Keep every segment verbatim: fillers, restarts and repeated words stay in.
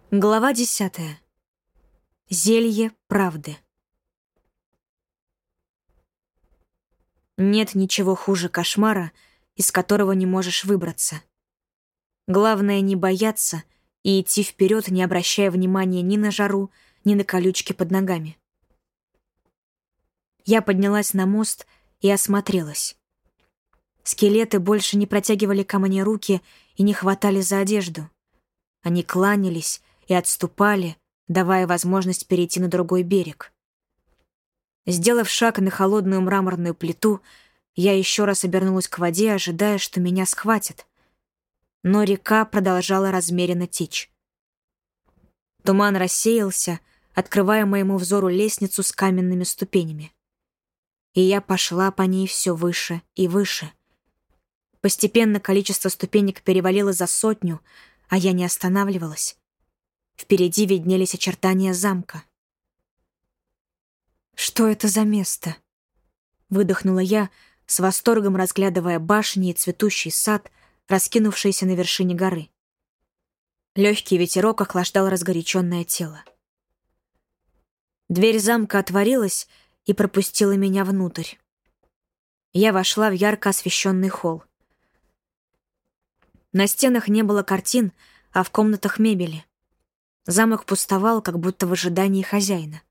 Глава десятая. Зелье правды. Нет ничего хуже кошмара, из которого не можешь выбраться. Главное не бояться и идти вперед, не обращая внимания ни на жару, ни на колючки под ногами. Я поднялась на мост и осмотрелась. Скелеты больше не протягивали ко мне руки и не хватали за одежду. Они кланялись и отступали, давая возможность перейти на другой берег. Сделав шаг на холодную мраморную плиту, я еще раз обернулась к воде, ожидая, что меня схватят. Но река продолжала размеренно течь. Туман рассеялся, открывая моему взору лестницу с каменными ступенями. И я пошла по ней все выше и выше. Постепенно количество ступенек перевалило за сотню, а я не останавливалась. Впереди виднелись очертания замка. «Что это за место?» — выдохнула я, с восторгом разглядывая башни и цветущий сад, раскинувшийся на вершине горы. Легкий ветерок охлаждал разгоряченное тело. Дверь замка отворилась и пропустила меня внутрь. Я вошла в ярко освещенный холл. На стенах не было картин, а в комнатах мебели. Замок пустовал, как будто в ожидании хозяина.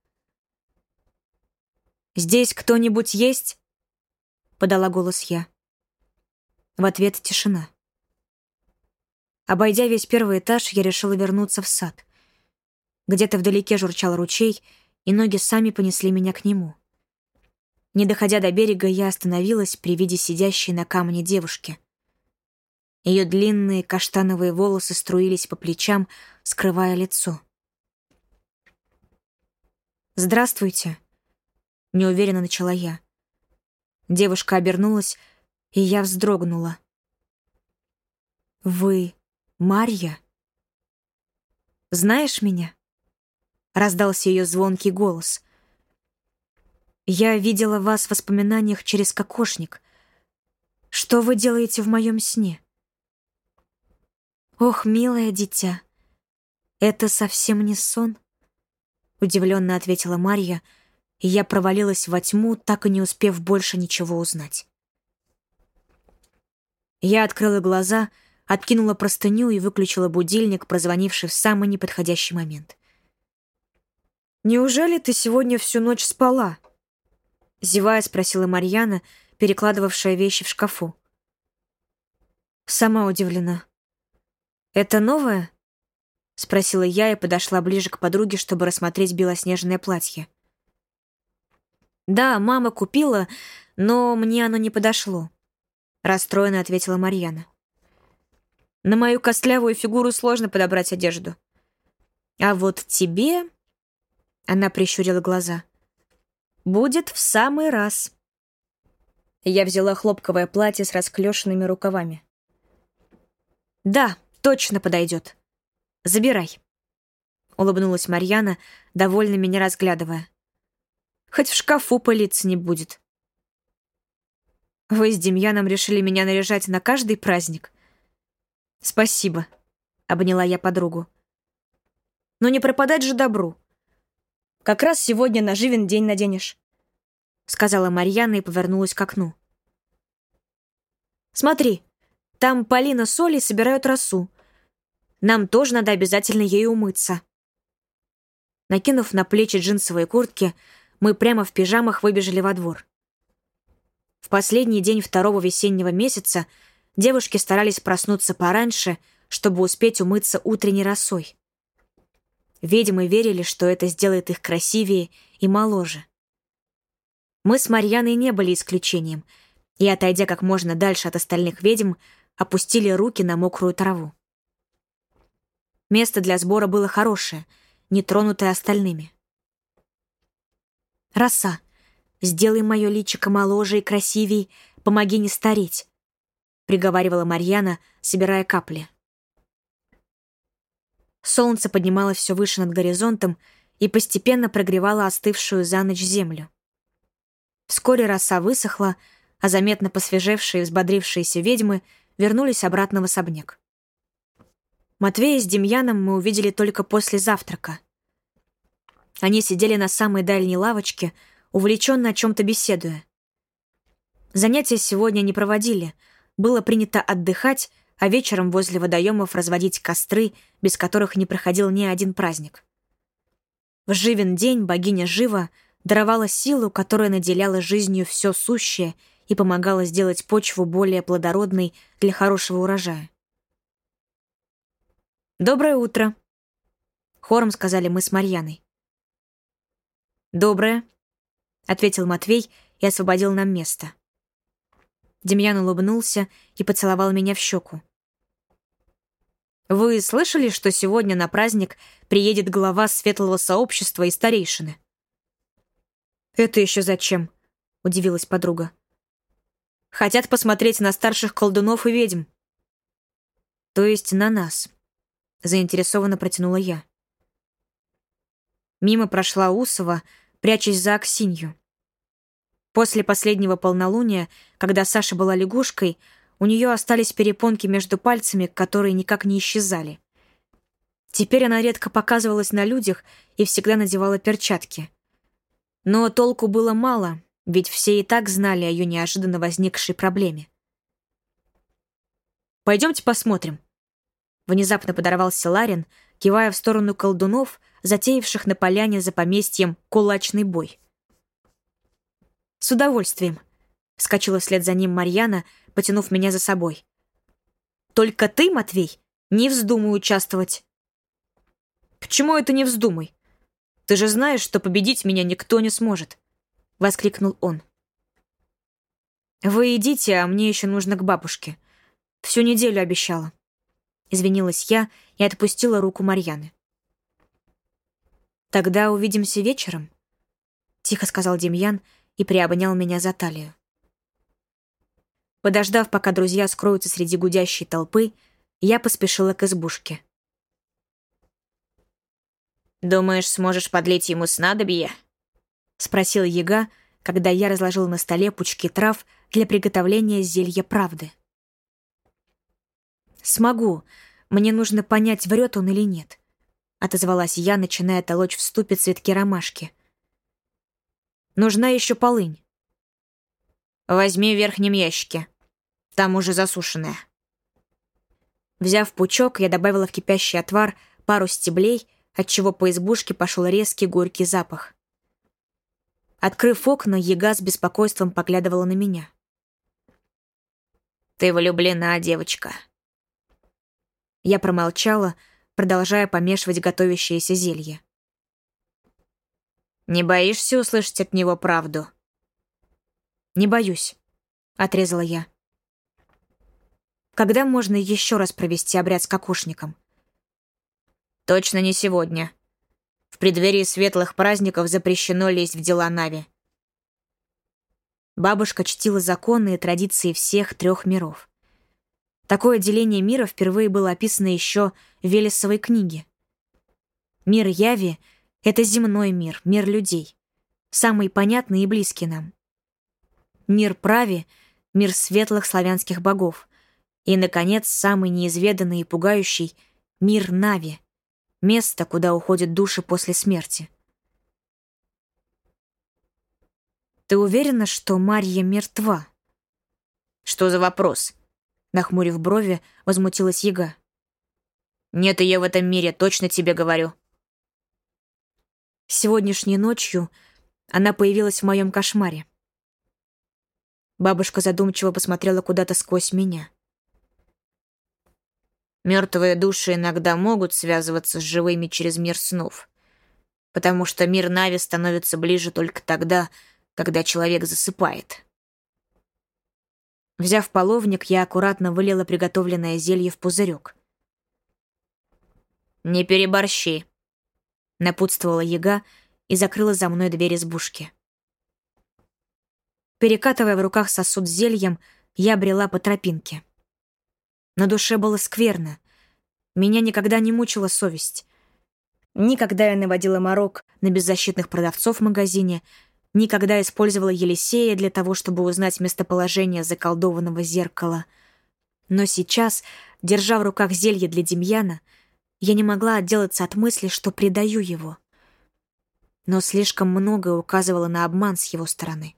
«Здесь кто-нибудь есть?» — подала голос я. В ответ тишина. Обойдя весь первый этаж, я решила вернуться в сад. Где-то вдалеке журчал ручей, и ноги сами понесли меня к нему. Не доходя до берега, я остановилась при виде сидящей на камне девушки. Ее длинные каштановые волосы струились по плечам, скрывая лицо. «Здравствуйте», — неуверенно начала я. Девушка обернулась, и я вздрогнула. «Вы Марья? Знаешь меня?» — раздался ее звонкий голос. «Я видела вас в воспоминаниях через кокошник. Что вы делаете в моем сне?» «Ох, милое дитя, это совсем не сон», — удивленно ответила Марья, и я провалилась во тьму, так и не успев больше ничего узнать. Я открыла глаза, откинула простыню и выключила будильник, прозвонивший в самый неподходящий момент. «Неужели ты сегодня всю ночь спала?» — зевая спросила Марьяна, перекладывавшая вещи в шкафу. Сама удивлена. «Это новое?» — спросила я и подошла ближе к подруге, чтобы рассмотреть белоснежное платье. «Да, мама купила, но мне оно не подошло», — расстроенно ответила Марьяна. «На мою костлявую фигуру сложно подобрать одежду. А вот тебе...» — она прищурила глаза. «Будет в самый раз». Я взяла хлопковое платье с расклешенными рукавами. «Да, точно подойдет. Забирай», — улыбнулась Марьяна, довольно меня разглядывая. «Хоть в шкафу пылиться не будет». «Вы с Демьяном решили меня наряжать на каждый праздник?» «Спасибо», — обняла я подругу. «Но не пропадать же добру. Как раз сегодня на Живин день наденешь», — сказала Марьяна и повернулась к окну. «Смотри, там Полина с Олей собирают росу. Нам тоже надо обязательно ею умыться». Накинув на плечи джинсовые куртки, мы прямо в пижамах выбежали во двор. В последний день второго весеннего месяца девушки старались проснуться пораньше, чтобы успеть умыться утренней росой. Ведьмы верили, что это сделает их красивее и моложе. Мы с Марьяной не были исключением, и, отойдя как можно дальше от остальных ведьм, опустили руки на мокрую траву. Место для сбора было хорошее, не тронутое остальными. «Роса, сделай мое личико моложе и красивей, помоги не стареть», — приговаривала Марьяна, собирая капли. Солнце поднималось все выше над горизонтом и постепенно прогревало остывшую за ночь землю. Вскоре роса высохла, а заметно посвежевшие и взбодрившиеся ведьмы вернулись обратно в особняк. Матвея с Демьяном мы увидели только после завтрака. Они сидели на самой дальней лавочке, увлеченно о чем-то беседуя. Занятия сегодня не проводили. Было принято отдыхать, а вечером возле водоемов разводить костры, без которых не проходил ни один праздник. В Живен день богиня Жива даровала силу, которая наделяла жизнью все сущее и помогала сделать почву более плодородной для хорошего урожая. «Доброе утро», — хором сказали мы с Марьяной. «Доброе», — ответил Матвей и освободил нам место. Демьян улыбнулся и поцеловал меня в щеку. «Вы слышали, что сегодня на праздник приедет глава светлого сообщества и старейшины?» «Это еще зачем?» — удивилась подруга. «Хотят посмотреть на старших колдунов и ведьм». «То есть на нас?» — заинтересованно протянула я. Мимо прошла Усова, прячась за Аксинью. После последнего полнолуния, когда Саша была лягушкой, у нее остались перепонки между пальцами, которые никак не исчезали. Теперь она редко показывалась на людях и всегда надевала перчатки. Но толку было мало, ведь все и так знали о ее неожиданно возникшей проблеме. «Пойдемте посмотрим». Внезапно подорвался Ларин, кивая в сторону колдунов, затеявших на поляне за поместьем кулачный бой. «С удовольствием», — вскочила вслед за ним Марьяна, потянув меня за собой. «Только ты, Матвей, не вздумай участвовать». «Почему это не вздумай? Ты же знаешь, что победить меня никто не сможет», — воскликнул он. «Вы идите, а мне еще нужно к бабушке. Всю неделю обещала». Извинилась я и отпустила руку Марьяны. «Тогда увидимся вечером», — тихо сказал Демьян и приобнял меня за талию. Подождав, пока друзья скроются среди гудящей толпы, я поспешила к избушке. «Думаешь, сможешь подлить ему снадобье?» — спросил Яга, когда я разложила на столе пучки трав для приготовления зелья правды. «Смогу. Мне нужно понять, врет он или нет», — отозвалась я, начиная толочь в ступе цветки ромашки. «Нужна еще полынь». «Возьми в верхнем ящике. Там уже засушенная». Взяв пучок, я добавила в кипящий отвар пару стеблей, отчего по избушке пошел резкий горький запах. Открыв окна, Яга с беспокойством поглядывала на меня. «Ты влюблена, девочка». Я промолчала, продолжая помешивать готовящееся зелье. «Не боишься услышать от него правду?» «Не боюсь», — отрезала я. «Когда можно еще раз провести обряд с кокошником?» «Точно не сегодня. В преддверии светлых праздников запрещено лезть в дела Нави». Бабушка чтила законы и традиции всех трех миров. Такое деление мира впервые было описано еще в Велесовой книге. Мир Яви — это земной мир, мир людей, самый понятный и близкий нам. Мир Прави — мир светлых славянских богов. И, наконец, самый неизведанный и пугающий — мир Нави, место, куда уходят души после смерти. «Ты уверена, что Марья мертва?» «Что за вопрос?» Нахмурив брови, возмутилась Яга. «Нет ее в этом мире, точно тебе говорю». Сегодняшней ночью она появилась в моем кошмаре. Бабушка задумчиво посмотрела куда-то сквозь меня. Мертвые души иногда могут связываться с живыми через мир снов, потому что мир Нави становится ближе только тогда, когда человек засыпает. Взяв половник, я аккуратно вылила приготовленное зелье в пузырек. «Не переборщи», — напутствовала Яга и закрыла за мной дверь избушки. Перекатывая в руках сосуд с зельем, я брела по тропинке. На душе было скверно. Меня никогда не мучила совесть. Никогда я наводила морок на беззащитных продавцов в магазине, никогда использовала Елисея для того, чтобы узнать местоположение заколдованного зеркала. Но сейчас, держа в руках зелье для Демьяна, я не могла отделаться от мысли, что предаю его. Но слишком многое указывало на обман с его стороны.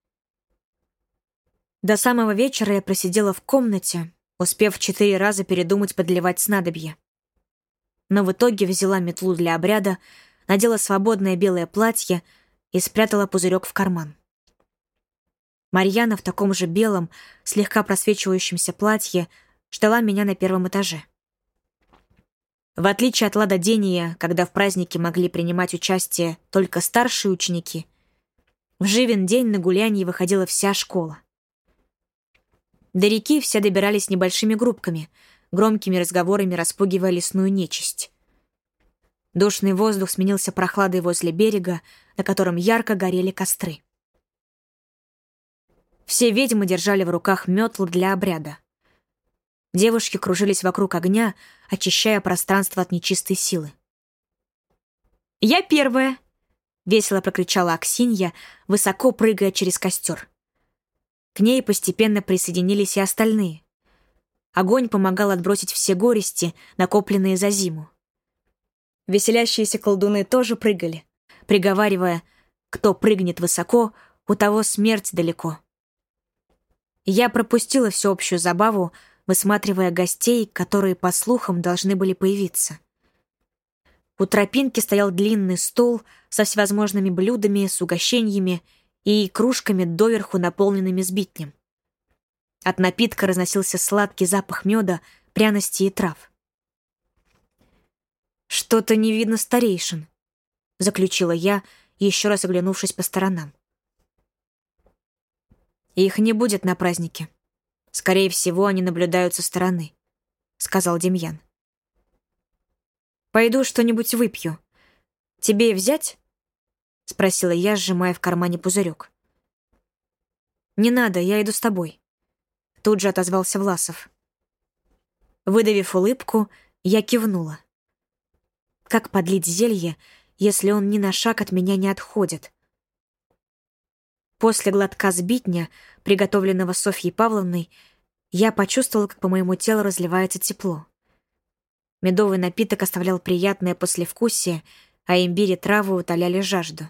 До самого вечера я просидела в комнате, успев четыре раза передумать подливать снадобье. Но в итоге взяла метлу для обряда, надела свободное белое платье и спрятала пузырек в карман. Марьяна в таком же белом, слегка просвечивающемся платье ждала меня на первом этаже. В отличие от ладодения, когда в празднике могли принимать участие только старшие ученики, в Живин день на гулянье выходила вся школа. До реки все добирались небольшими группками, громкими разговорами распугивая лесную нечисть. Душный воздух сменился прохладой возле берега, на котором ярко горели костры. Все ведьмы держали в руках метлы для обряда. Девушки кружились вокруг огня, очищая пространство от нечистой силы. «Я первая!» — весело прокричала Аксинья, высоко прыгая через костер. К ней постепенно присоединились и остальные. Огонь помогал отбросить все горести, накопленные за зиму. Веселящиеся колдуны тоже прыгали, приговаривая: «Кто прыгнет высоко, у того смерть далеко». Я пропустила всеобщую забаву, высматривая гостей, которые, по слухам, должны были появиться. У тропинки стоял длинный стол со всевозможными блюдами, с угощениями и кружками, доверху наполненными сбитнем. От напитка разносился сладкий запах меда, пряностей и трав. «Что-то не видно старейшин», — заключила я, еще раз оглянувшись по сторонам. «Их не будет на празднике. Скорее всего, они наблюдают со стороны», — сказал Демьян. «Пойду что-нибудь выпью. Тебе взять?» — спросила я, сжимая в кармане пузырек. «Не надо, я иду с тобой», — тут же отозвался Власов. Выдавив улыбку, я кивнула. Как подлить зелье, если он ни на шаг от меня не отходит? После глотка сбитня, приготовленного Софьей Павловной, я почувствовала, как по моему телу разливается тепло. Медовый напиток оставлял приятное послевкусие, а имбирь и травы утоляли жажду.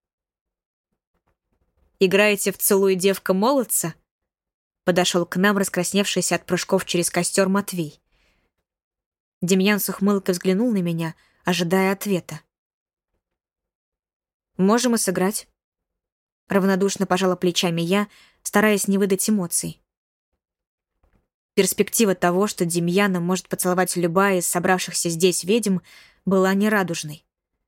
«Играете в «Целуй, девка, молодца»?» Подошел к нам раскрасневшийся от прыжков через костер Матвей. Демьян с ухмылкой взглянул на меня, ожидая ответа. «Можем и сыграть». Равнодушно пожала плечами я, стараясь не выдать эмоций. Перспектива того, что Демьяна может поцеловать любая из собравшихся здесь ведьм, была нерадужной.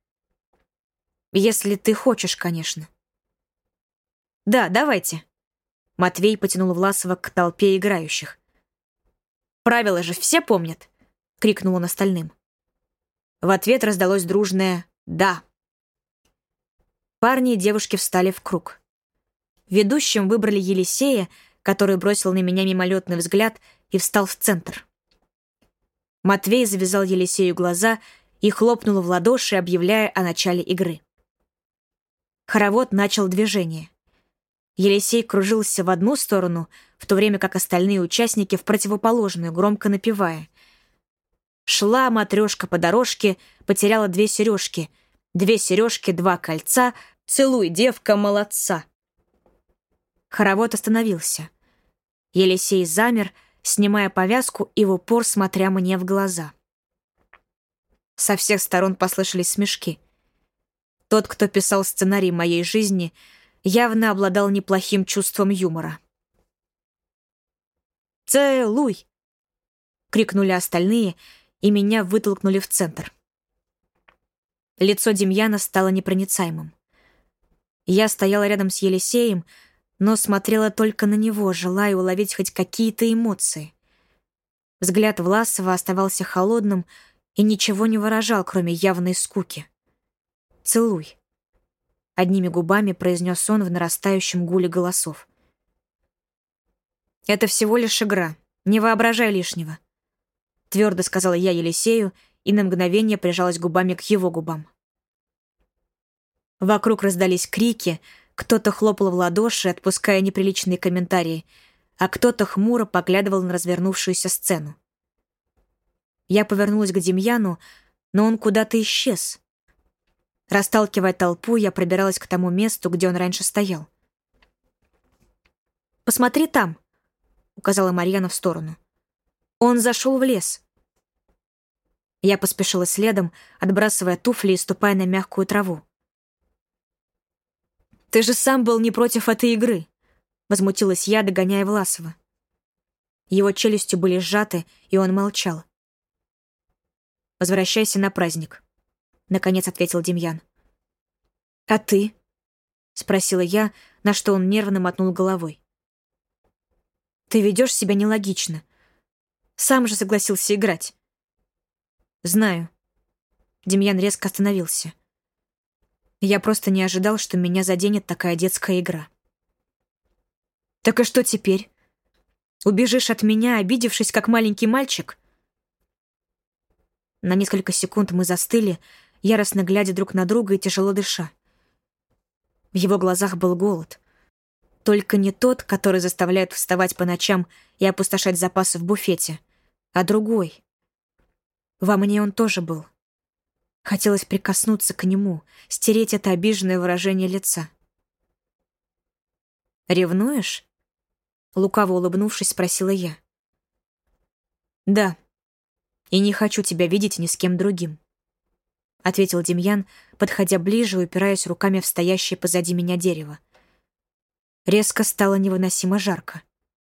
«Если ты хочешь, конечно». «Да, давайте». Матвей потянул Власова к толпе играющих. «Правила же все помнят!» — крикнул он остальным. В ответ раздалось дружное «да». Парни и девушки встали в круг. Ведущим выбрали Елисея, который бросил на меня мимолетный взгляд и встал в центр. Матвей завязал Елисею глаза и хлопнул в ладоши, объявляя о начале игры. Хоровод начал движение. Елисей кружился в одну сторону, в то время как остальные участники в противоположную, громко напевая. Шла матрешка по дорожке, потеряла две сережки. Две сережки, два кольца, целуй, девка, молодца. Хоровод остановился. Елисей замер, снимая повязку и в упор смотря мне в глаза. Со всех сторон послышались смешки. Тот, кто писал сценарий моей жизни, явно обладал неплохим чувством юмора. «Целуй!» — крикнули остальные, и меня вытолкнули в центр. Лицо Демьяна стало непроницаемым. Я стояла рядом с Елисеем, но смотрела только на него, желая уловить хоть какие-то эмоции. Взгляд Власова оставался холодным и ничего не выражал, кроме явной скуки. «Целуй», — одними губами произнес он в нарастающем гуле голосов. «Это всего лишь игра, не воображай лишнего», — твердо сказала я Елисею и на мгновение прижалась губами к его губам. Вокруг раздались крики, кто-то хлопал в ладоши, отпуская неприличные комментарии, а кто-то хмуро поглядывал на развернувшуюся сцену. Я повернулась к Демьяну, но он куда-то исчез. Расталкивая толпу, я пробиралась к тому месту, где он раньше стоял. «Посмотри там», — указала Марьяна в сторону. «Он зашел в лес». Я поспешила следом, отбрасывая туфли и ступая на мягкую траву. «Ты же сам был не против этой игры», — возмутилась я, догоняя Власова. Его челюсти были сжаты, и он молчал. «Возвращайся на праздник», — наконец ответил Демьян. «А ты?» — спросила я, на что он нервно мотнул головой. «Ты ведешь себя нелогично. Сам же согласился играть». «Знаю». Демьян резко остановился. Я просто не ожидал, что меня заденет такая детская игра. «Так и что теперь? Убежишь от меня, обидевшись, как маленький мальчик?» На несколько секунд мы застыли, яростно глядя друг на друга и тяжело дыша. В его глазах был голод. Только не тот, который заставляет вставать по ночам и опустошать запасы в буфете, а другой. Во мне он тоже был. Хотелось прикоснуться к нему, стереть это обиженное выражение лица. «Ревнуешь?» — лукаво улыбнувшись, спросила я. «Да, и не хочу тебя видеть ни с кем другим», — ответил Демьян, подходя ближе и упираясь руками в стоящее позади меня дерево. Резко стало невыносимо жарко.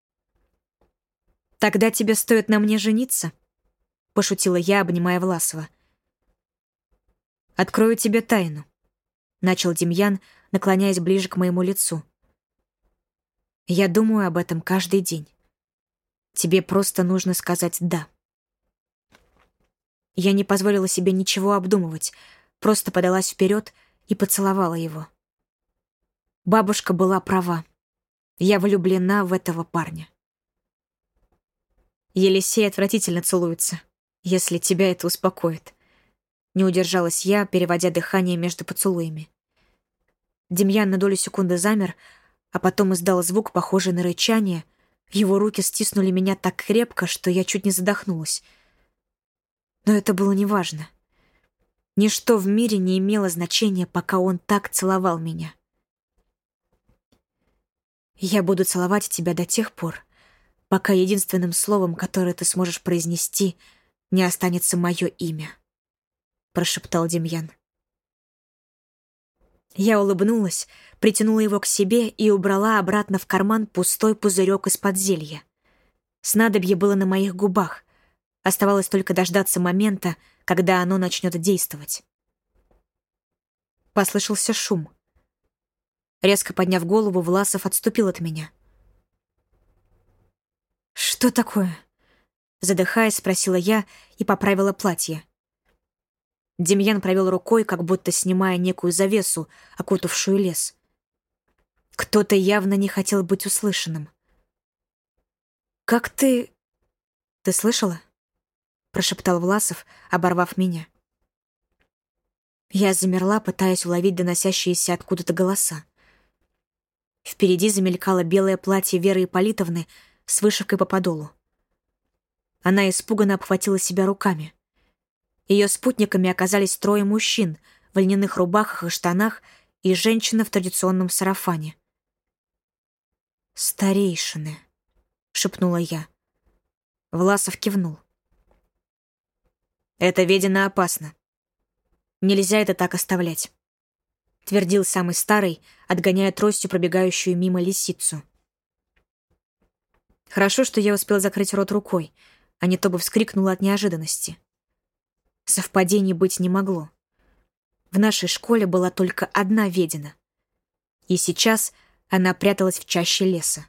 «Тогда тебе стоит на мне жениться?» — пошутила я, обнимая Власова. «Открою тебе тайну», — начал Демьян, наклоняясь ближе к моему лицу. «Я думаю об этом каждый день. Тебе просто нужно сказать «да». Я не позволила себе ничего обдумывать, просто подалась вперед и поцеловала его. Бабушка была права. Я влюблена в этого парня. Елисей отвратительно целуется, если тебя это успокоит. Не удержалась я, переводя дыхание между поцелуями. Демьян на долю секунды замер, а потом издал звук, похожий на рычание. Его руки стиснули меня так крепко, что я чуть не задохнулась. Но это было неважно. Ничто в мире не имело значения, пока он так целовал меня. «Я буду целовать тебя до тех пор, пока единственным словом, которое ты сможешь произнести, не останется мое имя», — прошептал Демьян. Я улыбнулась, притянула его к себе и убрала обратно в карман пустой пузырек из-под зелья. Снадобье было на моих губах. Оставалось только дождаться момента, когда оно начнет действовать. Послышался шум. Резко подняв голову, Власов отступил от меня. «Что такое?» Задыхаясь, спросила я и поправила платье. Демьян провел рукой, как будто снимая некую завесу, окутавшую лес. Кто-то явно не хотел быть услышанным. «Как ты... Ты слышала?» — прошептал Власов, оборвав меня. Я замерла, пытаясь уловить доносящиеся откуда-то голоса. Впереди замелькало белое платье Веры Ипполитовны с вышивкой по подолу. Она испуганно обхватила себя руками. Ее спутниками оказались трое мужчин в льняных рубахах и штанах и женщина в традиционном сарафане. «Старейшины», — шепнула я. Власов кивнул. «Это ведено опасно. Нельзя это так оставлять», — твердил самый старый, отгоняя тростью пробегающую мимо лисицу. Хорошо, что я успел закрыть рот рукой, а не то бы вскрикнула от неожиданности. Совпадений быть не могло. В нашей школе была только одна ведьма, и сейчас она пряталась в чаще леса.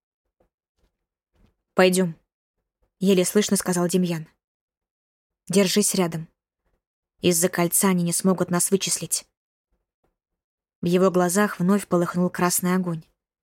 «Пойдем», — еле слышно сказал Демьян. «Держись рядом. Из-за кольца они не смогут нас вычислить». В его глазах вновь полыхнул красный огонь.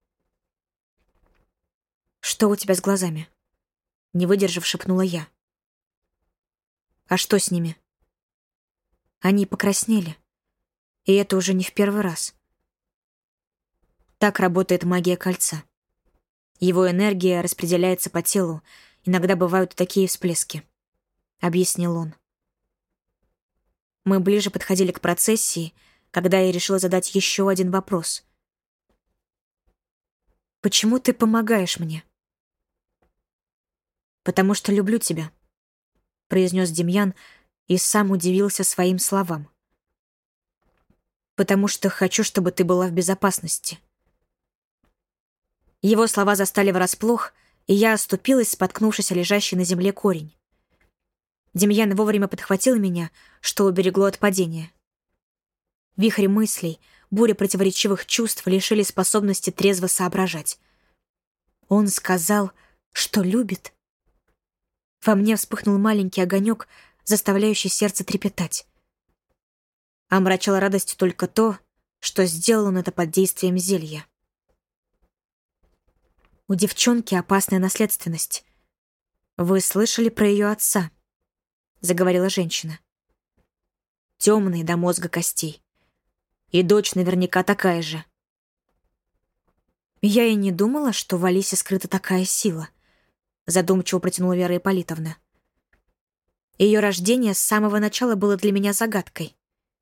«Что у тебя с глазами?» Не выдержав, шепнула я. «А что с ними?» Они покраснели, и это уже не в первый раз. Так работает магия кольца. Его энергия распределяется по телу, иногда бывают такие всплески», — объяснил он. Мы ближе подходили к процессии, когда я решила задать еще один вопрос. «Почему ты помогаешь мне?» «Потому что люблю тебя», — произнес Демьян и сам удивился своим словам. «Потому что хочу, чтобы ты была в безопасности». Его слова застали врасплох, и я оступилась, споткнувшись о лежащий на земле корень. Демьян вовремя подхватил меня, что уберегло от падения. Вихрь мыслей, буря противоречивых чувств лишили способности трезво соображать. Он сказал, что любит. Во мне вспыхнул маленький огонек, заставляющий сердце трепетать. Омрачало радостью только то, что сделал он это под действием зелья. У девчонки опасная наследственность. Вы слышали про ее отца? Заговорила женщина. Темный до мозга костей. И дочь наверняка такая же. Я и не думала, что в Алисе скрыта такая сила, задумчиво протянула Вера Ипполитовна. Ее рождение с самого начала было для меня загадкой.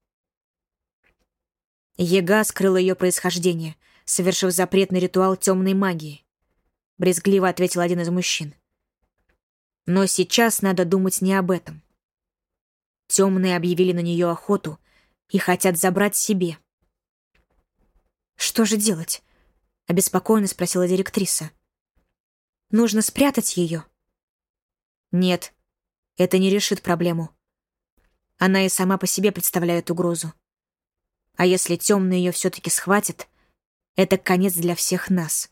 Ега скрыла ее происхождение, совершив запретный ритуал темной магии, брезгливо ответил один из мужчин. Но сейчас надо думать не об этом. Темные объявили на нее охоту и хотят забрать себе. «Что же делать?» — обеспокоенно спросила директриса. «Нужно спрятать ее?» «Нет, это не решит проблему. Она и сама по себе представляет угрозу. А если темные ее все-таки схватят, это конец для всех нас.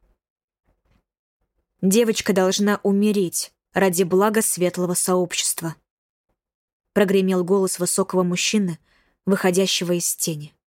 Девочка должна умереть ради блага светлого сообщества», — прогремел голос высокого мужчины, выходящего из тени.